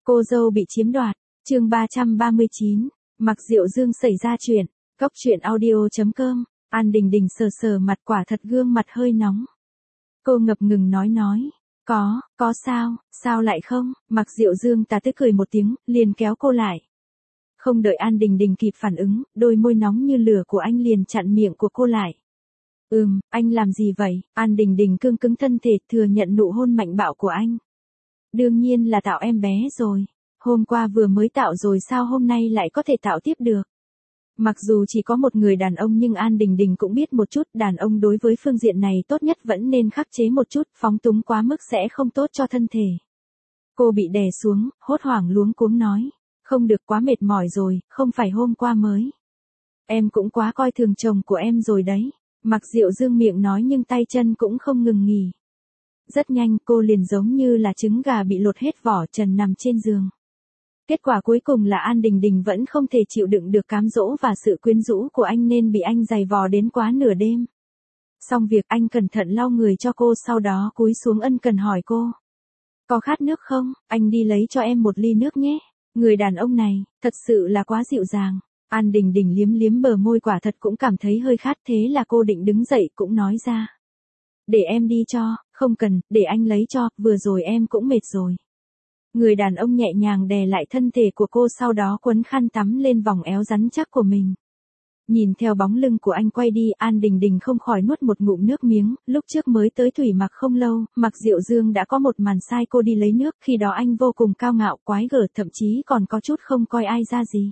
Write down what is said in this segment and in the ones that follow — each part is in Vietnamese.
Cô dâu bị chiếm đoạt, chương 339, Mạc Diệu Dương xảy ra chuyện, Cóc truyện audio.com, An Đình Đình sờ sờ mặt quả thật gương mặt hơi nóng. Cô ngập ngừng nói, có sao lại không, Mạc Diệu Dương tà tức cười một tiếng, liền kéo cô lại. Không đợi An Đình Đình kịp phản ứng, đôi môi nóng như lửa của anh liền chặn miệng của cô lại. Anh làm gì vậy? An Đình Đình cương cứng thân thể thừa nhận nụ hôn mạnh bạo của anh. Đương nhiên là tạo em bé rồi. Hôm qua vừa mới tạo rồi sao hôm nay lại có thể tạo tiếp được? Mặc dù chỉ có một người đàn ông nhưng An Đình Đình cũng biết một chút đàn ông đối với phương diện này tốt nhất vẫn nên khắc chế một chút, phóng túng quá mức sẽ không tốt cho thân thể. Cô bị đè xuống, hốt hoảng luống cuống nói. Không được, quá mệt mỏi rồi, không phải hôm qua mới. Em cũng quá coi thường chồng của em rồi đấy. Mạc Diệu Dương miệng nói nhưng tay chân cũng không ngừng nghỉ. Rất nhanh cô liền giống như là trứng gà bị lột hết vỏ trần nằm trên giường. Kết quả cuối cùng là An Đình Đình vẫn không thể chịu đựng được cám dỗ và sự quyến rũ của anh nên bị anh giày vò đến quá nửa đêm. Xong việc anh cẩn thận lau người cho cô, sau đó cúi xuống ân cần hỏi cô. Có khát nước không? Anh đi lấy cho em một ly nước nhé. Người đàn ông này, thật sự là quá dịu dàng. An Đình Đình liếm liếm bờ môi, quả thật cũng cảm thấy hơi khát, thế là cô định đứng dậy cũng nói ra. Để em đi cho, không cần, để anh lấy cho, vừa rồi em cũng mệt rồi. Người đàn ông nhẹ nhàng đè lại thân thể của cô, sau đó quấn khăn tắm lên vòng eo rắn chắc của mình. Nhìn theo bóng lưng của anh quay đi, An Đình Đình không khỏi nuốt một ngụm nước miếng, lúc trước mới tới Thủy Mặc không lâu, Mạc Diệu Dương đã có một màn sai cô đi lấy nước, khi đó anh vô cùng cao ngạo, quái gở, thậm chí còn có chút không coi ai ra gì.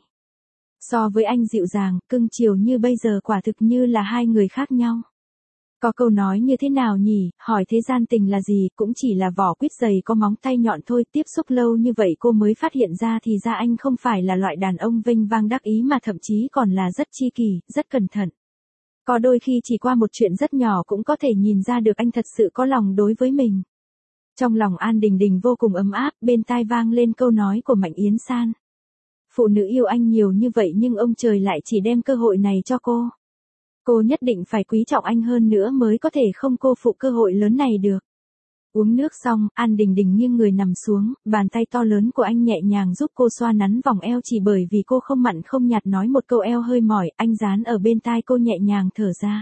So với anh dịu dàng, cưng chiều như bây giờ quả thực như là hai người khác nhau. Có câu nói như thế nào nhỉ, hỏi thế gian tình là gì, cũng chỉ là vỏ quýt dày có móng tay nhọn thôi. Tiếp xúc lâu như vậy cô mới phát hiện ra thì ra anh không phải là loại đàn ông vênh vang đắc ý mà thậm chí còn là rất chi kỷ, rất cẩn thận. Có đôi khi chỉ qua một chuyện rất nhỏ cũng có thể nhìn ra được anh thật sự có lòng đối với mình. Trong lòng An Đình Đình vô cùng ấm áp, bên tai vang lên câu nói của Mạnh Yến San. Phụ nữ yêu anh nhiều như vậy nhưng ông trời lại chỉ đem cơ hội này cho cô. Cô nhất định phải quý trọng anh hơn nữa mới có thể không cô phụ cơ hội lớn này được. Uống nước xong, An Đình Đình nghiêng người nằm xuống, bàn tay to lớn của anh nhẹ nhàng giúp cô xoa nắn vòng eo, chỉ bởi vì cô không mặn không nhạt nói một câu eo hơi mỏi, anh dán ở bên tai cô nhẹ nhàng thở ra.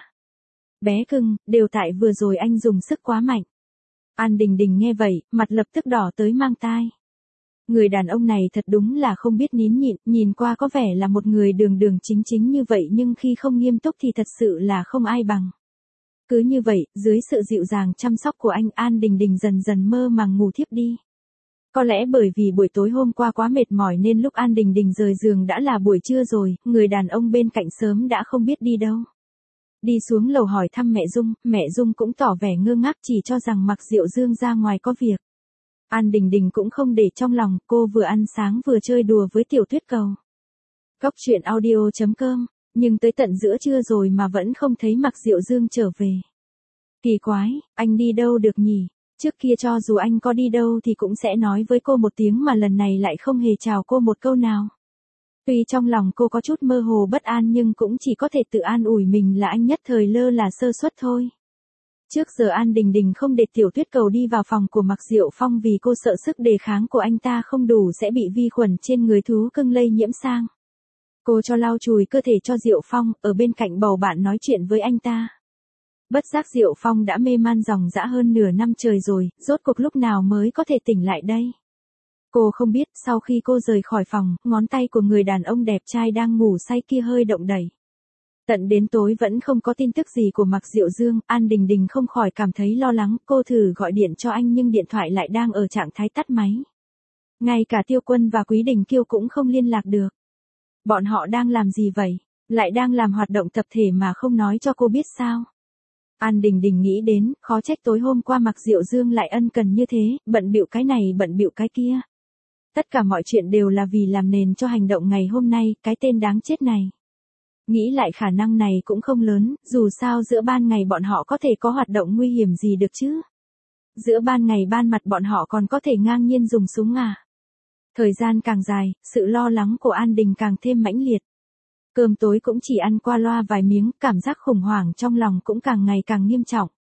Bé cưng, đều tại vừa rồi anh dùng sức quá mạnh. An Đình Đình nghe vậy, mặt lập tức đỏ tới mang tai. Người đàn ông này thật đúng là không biết nín nhịn, nhìn qua có vẻ là một người đường đường chính chính như vậy nhưng khi không nghiêm túc thì thật sự là không ai bằng. Cứ như vậy, dưới sự dịu dàng chăm sóc của anh, An Đình Đình dần dần mơ màng ngủ thiếp đi. Có lẽ bởi vì buổi tối hôm qua quá mệt mỏi nên lúc An Đình Đình rời giường đã là buổi trưa rồi, người đàn ông bên cạnh sớm đã không biết đi đâu. Đi xuống lầu hỏi thăm mẹ Dung cũng tỏ vẻ ngơ ngác, chỉ cho rằng Mạc Diệu Dương ra ngoài có việc. An Đình Đình cũng không để trong lòng, cô vừa ăn sáng vừa chơi đùa với Tiểu Tuyết Cầu. Cóc truyện audio.com, nhưng tới tận giữa trưa rồi mà vẫn không thấy Mạc Diệu Dương trở về. Kỳ quái, anh đi đâu được nhỉ? Trước kia cho dù anh có đi đâu thì cũng sẽ nói với cô một tiếng mà lần này lại không hề chào cô một câu nào. Tuy trong lòng cô có chút mơ hồ bất an nhưng cũng chỉ có thể tự an ủi mình là anh nhất thời lơ là sơ suất thôi. Trước giờ An Đình Đình không để Tiểu Tuyết Cầu đi vào phòng của Mạc Diệu Phong vì cô sợ sức đề kháng của anh ta không đủ sẽ bị vi khuẩn trên người thú cưng lây nhiễm sang. Cô cho lau chùi cơ thể cho Diệu Phong, ở bên cạnh bầu bạn nói chuyện với anh ta. Bất giác Diệu Phong đã mê man ròng rã hơn nửa năm trời rồi, rốt cuộc lúc nào mới có thể tỉnh lại đây. Cô không biết, sau khi cô rời khỏi phòng, ngón tay của người đàn ông đẹp trai đang ngủ say kia hơi động đẩy. Tận đến tối vẫn không có tin tức gì của Mạc Diệu Dương, An Đình Đình không khỏi cảm thấy lo lắng, cô thử gọi điện cho anh nhưng điện thoại lại đang ở trạng thái tắt máy. Ngay cả Tiêu Quân và Quý Đình Kiêu cũng không liên lạc được. Bọn họ đang làm gì vậy? Lại đang làm hoạt động tập thể mà không nói cho cô biết sao? An Đình Đình nghĩ đến, khó trách tối hôm qua Mạc Diệu Dương lại ân cần như thế, bận bịu cái này bận bịu cái kia. Tất cả mọi chuyện đều là vì làm nền cho hành động ngày hôm nay, cái tên đáng chết này. Nghĩ lại khả năng này cũng không lớn, dù sao giữa ban ngày bọn họ có thể có hoạt động nguy hiểm gì được chứ. Giữa ban ngày ban mặt bọn họ còn có thể ngang nhiên dùng súng à. Thời gian càng dài, sự lo lắng của An Đình càng thêm mãnh liệt. Cơm tối cũng chỉ ăn qua loa vài miếng, cảm giác khủng hoảng trong lòng cũng càng ngày càng nghiêm trọng.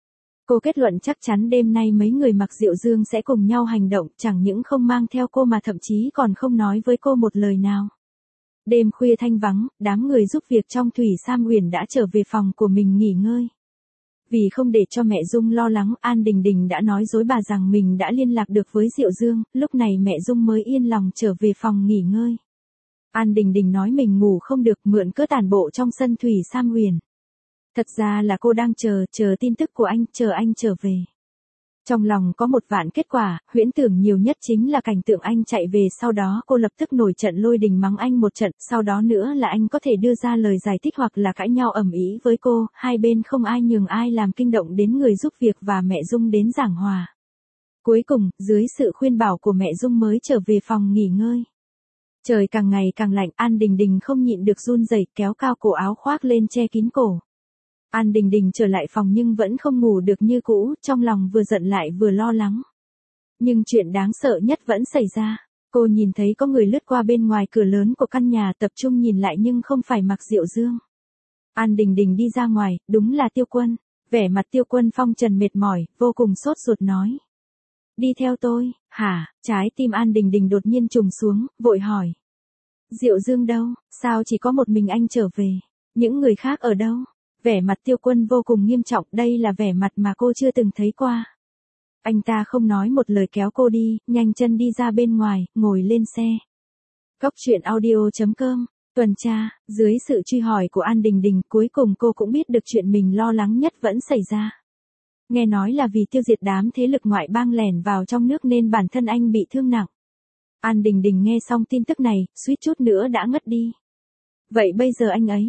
Cô kết luận chắc chắn đêm nay mấy người Mạc Diệu Dương sẽ cùng nhau hành động, chẳng những không mang theo cô mà thậm chí còn không nói với cô một lời nào. Đêm khuya thanh vắng, đám người giúp việc trong Thủy Sam Uyển đã trở về phòng của mình nghỉ ngơi. Vì không để cho mẹ Dung lo lắng, An Đình Đình đã nói dối bà rằng mình đã liên lạc được với Diệu Dương, lúc này mẹ Dung mới yên lòng trở về phòng nghỉ ngơi. An Đình Đình nói mình ngủ không được, mượn cớ tản bộ trong sân Thủy Sam Uyển. Thật ra là cô đang chờ tin tức của anh, chờ anh trở về. Trong lòng có một vạn kết quả, huyễn tưởng nhiều nhất chính là cảnh tượng anh chạy về, sau đó cô lập tức nổi trận lôi đình mắng anh một trận, sau đó nữa là anh có thể đưa ra lời giải thích hoặc là cãi nhau ầm ĩ với cô, hai bên không ai nhường ai làm kinh động đến người giúp việc và mẹ Dung đến giảng hòa. Cuối cùng, dưới sự khuyên bảo của mẹ Dung mới trở về phòng nghỉ ngơi. Trời càng ngày càng lạnh, An Đình Đình không nhịn được run rẩy, kéo cao cổ áo khoác lên che kín cổ. An Đình Đình trở lại phòng nhưng vẫn không ngủ được như cũ, trong lòng vừa giận lại vừa lo lắng. Nhưng chuyện đáng sợ nhất vẫn xảy ra. Cô nhìn thấy có người lướt qua bên ngoài cửa lớn của căn nhà, tập trung nhìn lại nhưng không phải Mạc Diệu Dương. An Đình Đình đi ra ngoài, đúng là Tiêu Quân. Vẻ mặt Tiêu Quân phong trần mệt mỏi, vô cùng sốt ruột nói. Đi theo tôi, hả? Trái tim An Đình Đình đột nhiên trùng xuống, vội hỏi. Diệu Dương đâu? Sao chỉ có một mình anh trở về? Những người khác ở đâu? Vẻ mặt Tiêu Quân vô cùng nghiêm trọng, đây là vẻ mặt mà cô chưa từng thấy qua. Anh ta không nói một lời kéo cô đi, nhanh chân đi ra bên ngoài, ngồi lên xe. Cóc truyện audio.com, tuần tra, dưới sự truy hỏi của An Đình Đình, cuối cùng cô cũng biết được chuyện mình lo lắng nhất vẫn xảy ra. Nghe nói là vì tiêu diệt đám thế lực ngoại bang lẻn vào trong nước nên bản thân anh bị thương nặng. An Đình Đình nghe xong tin tức này, suýt chút nữa đã ngất đi. Vậy bây giờ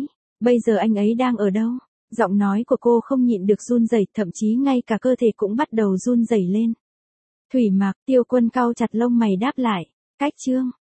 anh ấy đang ở đâu? Giọng nói của cô không nhịn được run rẩy, thậm chí ngay cả cơ thể cũng bắt đầu run rẩy lên. Thủy Mạc, Tiêu Quân cau chặt lông mày đáp lại. Cách chương